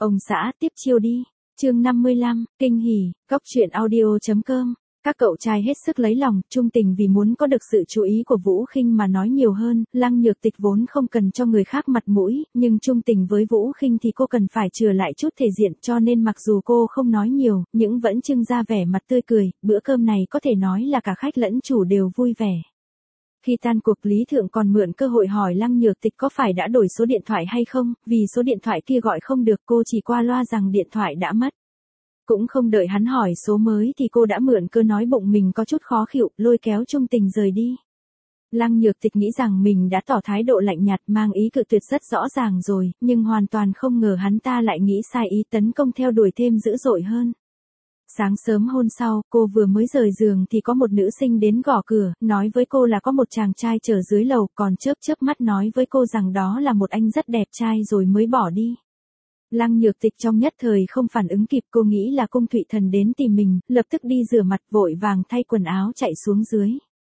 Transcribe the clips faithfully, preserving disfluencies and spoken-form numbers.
Ông xã tiếp chiêu đi. Chương năm mươi lăm, kinh hỉ, cóc truyện audio.com. Các cậu trai hết sức lấy lòng, Trung Tình vì muốn có được sự chú ý của Vũ Khinh mà nói nhiều hơn, Lăng Nhược Tịch vốn không cần cho người khác mặt mũi, nhưng Trung Tình với Vũ Khinh thì cô cần phải chừa lại chút thể diện, cho nên mặc dù cô không nói nhiều, nhưng vẫn trưng ra vẻ mặt tươi cười, bữa cơm này có thể nói là cả khách lẫn chủ đều vui vẻ. Khi tan cuộc, Lý Thượng còn mượn cơ hội hỏi Lăng Nhược Tịch có phải đã đổi số điện thoại hay không, vì số điện thoại kia gọi không được, cô chỉ qua loa rằng điện thoại đã mất. Cũng không đợi hắn hỏi số mới thì cô đã mượn cơ nói bụng mình có chút khó chịu, lôi kéo Trung Tình rời đi. Lăng Nhược Tịch nghĩ rằng mình đã tỏ thái độ lạnh nhạt mang ý cự tuyệt rất rõ ràng rồi, nhưng hoàn toàn không ngờ hắn ta lại nghĩ sai ý, tấn công theo đuổi thêm dữ dội hơn. Sáng sớm hôm sau, cô vừa mới rời giường thì có một nữ sinh đến gõ cửa, nói với cô là có một chàng trai chờ dưới lầu, còn chớp chớp mắt nói với cô rằng đó là một anh rất đẹp trai rồi mới bỏ đi. Lăng Nhược Tịch trong nhất thời không phản ứng kịp, cô nghĩ là Cung Thụy Thần đến tìm mình, lập tức đi rửa mặt vội vàng thay quần áo chạy xuống dưới.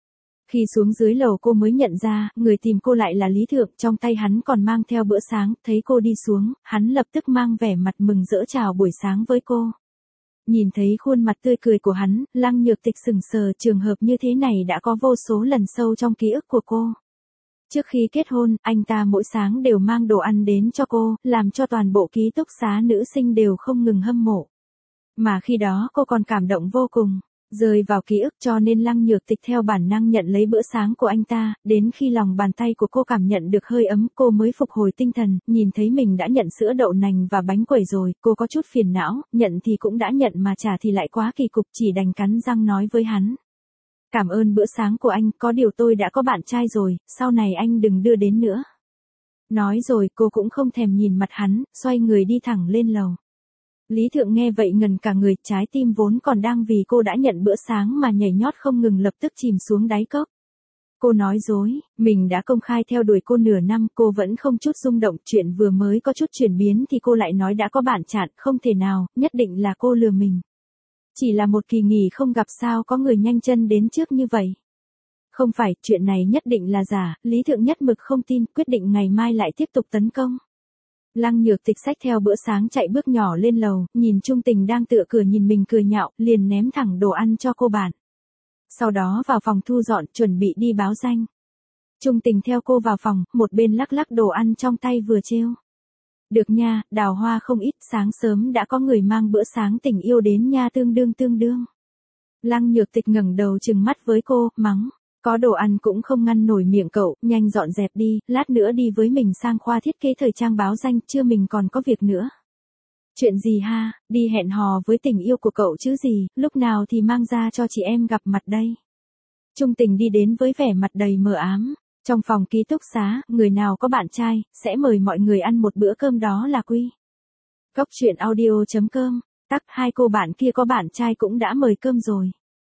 Khi xuống dưới lầu cô mới nhận ra, người tìm cô lại là Lý Thượng, trong tay hắn còn mang theo bữa sáng, thấy cô đi xuống, hắn lập tức mang vẻ mặt mừng rỡ chào buổi sáng với cô. Nhìn thấy khuôn mặt tươi cười của hắn, Lăng Nhược Tịch sững sờ, trường hợp như thế này đã có vô số lần sâu trong ký ức của cô. Trước khi kết hôn, anh ta mỗi sáng đều mang đồ ăn đến cho cô, làm cho toàn bộ ký túc xá nữ sinh đều không ngừng hâm mộ. Mà khi đó cô còn cảm động vô cùng, rơi vào ký ức, cho nên Lăng Nhược Tịch theo bản năng nhận lấy bữa sáng của anh ta, đến khi lòng bàn tay của cô cảm nhận được hơi ấm, cô mới phục hồi tinh thần, nhìn thấy mình đã nhận sữa đậu nành và bánh quẩy rồi, cô có chút phiền não, nhận thì cũng đã nhận mà trả thì lại quá kỳ cục, chỉ đành cắn răng nói với hắn. Cảm ơn bữa sáng của anh, có điều tôi đã có bạn trai rồi, sau này anh đừng đưa đến nữa. Nói rồi cô cũng không thèm nhìn mặt hắn, xoay người đi thẳng lên lầu. Lý Thượng nghe vậy ngần cả người, trái tim vốn còn đang vì cô đã nhận bữa sáng mà nhảy nhót không ngừng lập tức chìm xuống đáy cốc. Cô nói dối, mình đã công khai theo đuổi cô nửa năm, cô vẫn không chút rung động, chuyện vừa mới có chút chuyển biến thì cô lại nói đã có bạn chặn, không thể nào, nhất định là cô lừa mình. Chỉ là một kỳ nghỉ không gặp sao có người nhanh chân đến trước như vậy. Không phải, chuyện này nhất định là giả, Lý Thượng nhất mực không tin, quyết định ngày mai lại tiếp tục tấn công. Lăng Nhược Tịch xách theo bữa sáng chạy bước nhỏ lên lầu, nhìn Trung Tình đang tựa cửa nhìn mình cười nhạo, liền ném thẳng đồ ăn cho cô bạn. Sau đó vào phòng thu dọn, chuẩn bị đi báo danh. Trung Tình theo cô vào phòng, một bên lắc lắc đồ ăn trong tay vừa trêu. Được nha, đào hoa không ít, sáng sớm đã có người mang bữa sáng tình yêu đến nha, tương đương tương đương. Lăng Nhược Tịch ngẩng đầu trừng mắt với cô, mắng. Có đồ ăn cũng không ngăn nổi miệng cậu, nhanh dọn dẹp đi, lát nữa đi với mình sang khoa thiết kế thời trang báo danh, chưa mình còn có việc nữa. Chuyện gì ha, đi hẹn hò với tình yêu của cậu chứ gì, lúc nào thì mang ra cho chị em gặp mặt đây. Trung Tình đi đến với vẻ mặt đầy mờ ám. Trong phòng ký túc xá, người nào có bạn trai, sẽ mời mọi người ăn một bữa cơm, đó là quy. Cóc truyện audio.com, tắc hai cô bạn kia có bạn trai cũng đã mời cơm rồi.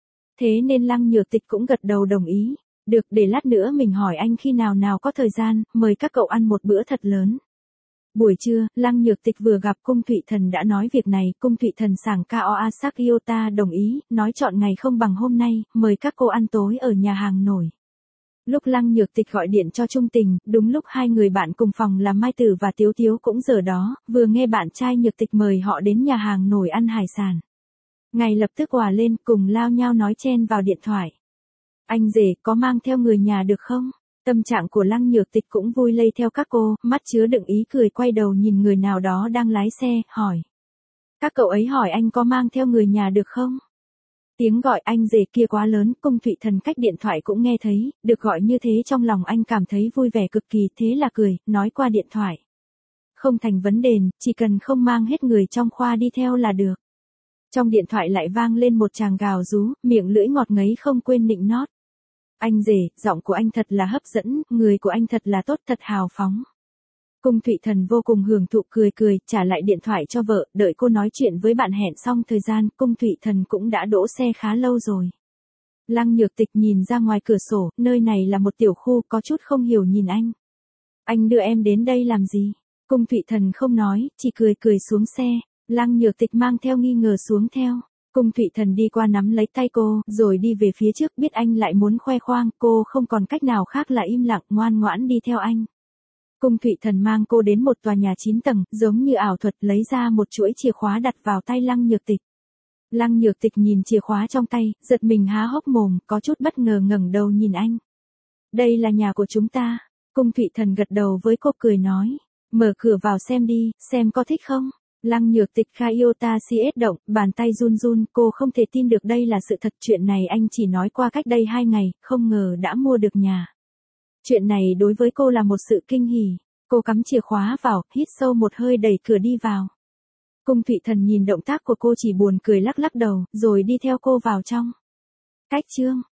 Thế nên Lăng Nhược Tịch cũng gật đầu đồng ý. Được, để lát nữa mình hỏi anh khi nào nào có thời gian, mời các cậu ăn một bữa thật lớn. Buổi trưa, Lăng Nhược Tịch vừa gặp Cung Thụy Thần đã nói việc này, Cung Thụy Thần sảng Kao Asakyota đồng ý, nói chọn ngày không bằng hôm nay, mời các cô ăn tối ở nhà hàng nổi. Lúc Lăng Nhược Tịch gọi điện cho Trung Tình, đúng lúc hai người bạn cùng phòng là Mai Tử và Tiếu Tiếu cũng giờ đó, vừa nghe bạn trai Nhược Tịch mời họ đến nhà hàng nổi ăn hải sản. Ngay lập tức òa lên, cùng lao nhau nói chen vào điện thoại. Anh rể, có mang theo người nhà được không? Tâm trạng của Lăng Nhược Tịch cũng vui lây theo các cô, mắt chứa đựng ý cười, quay đầu nhìn người nào đó đang lái xe, hỏi. Các cậu ấy hỏi anh có mang theo người nhà được không? Tiếng gọi anh rể kia quá lớn, Cung Thụy Thần cách điện thoại cũng nghe thấy, được gọi như thế trong lòng anh cảm thấy vui vẻ cực kỳ, thế là cười, nói qua điện thoại. Không thành vấn đề, chỉ cần không mang hết người trong khoa đi theo là được. Trong điện thoại lại vang lên một tràng gào rú, miệng lưỡi ngọt ngấy không quên nịnh nót. Anh rể, giọng của anh thật là hấp dẫn, người của anh thật là tốt, thật hào phóng. Cung Thụy Thần vô cùng hưởng thụ, cười cười, trả lại điện thoại cho vợ, đợi cô nói chuyện với bạn hẹn xong thời gian, Cung Thụy Thần cũng đã đỗ xe khá lâu rồi. Lăng Nhược Tịch nhìn ra ngoài cửa sổ, nơi này là một tiểu khu, có chút không hiểu nhìn anh. Anh đưa em đến đây làm gì? Cung Thụy Thần không nói, chỉ cười cười xuống xe. Lăng Nhược Tịch mang theo nghi ngờ xuống theo. Cung Thụy Thần đi qua nắm lấy tay cô, rồi đi về phía trước, biết anh lại muốn khoe khoang, cô không còn cách nào khác là im lặng ngoan ngoãn đi theo anh. Cung Thụy Thần mang cô đến một tòa nhà chín tầng, giống như ảo thuật lấy ra một chuỗi chìa khóa đặt vào tay Lăng Nhược Tịch. Lăng Nhược Tịch nhìn chìa khóa trong tay, giật mình há hốc mồm, có chút bất ngờ ngẩng đầu nhìn anh. Đây là nhà của chúng ta. Cung Thụy Thần gật đầu với cô cười nói. Mở cửa vào xem đi, xem có thích không? Lăng Nhược Tịch Kaiota siết động, bàn tay run run, cô không thể tin được đây là sự thật. Chuyện này anh chỉ nói qua cách đây hai ngày, không ngờ đã mua được nhà. Chuyện này đối với cô là một sự kinh hỉ. Cô cắm chìa khóa vào, hít sâu một hơi đẩy cửa đi vào. Cung Thụy Thần nhìn động tác của cô chỉ buồn cười lắc lắc đầu, rồi đi theo cô vào trong. Cách chương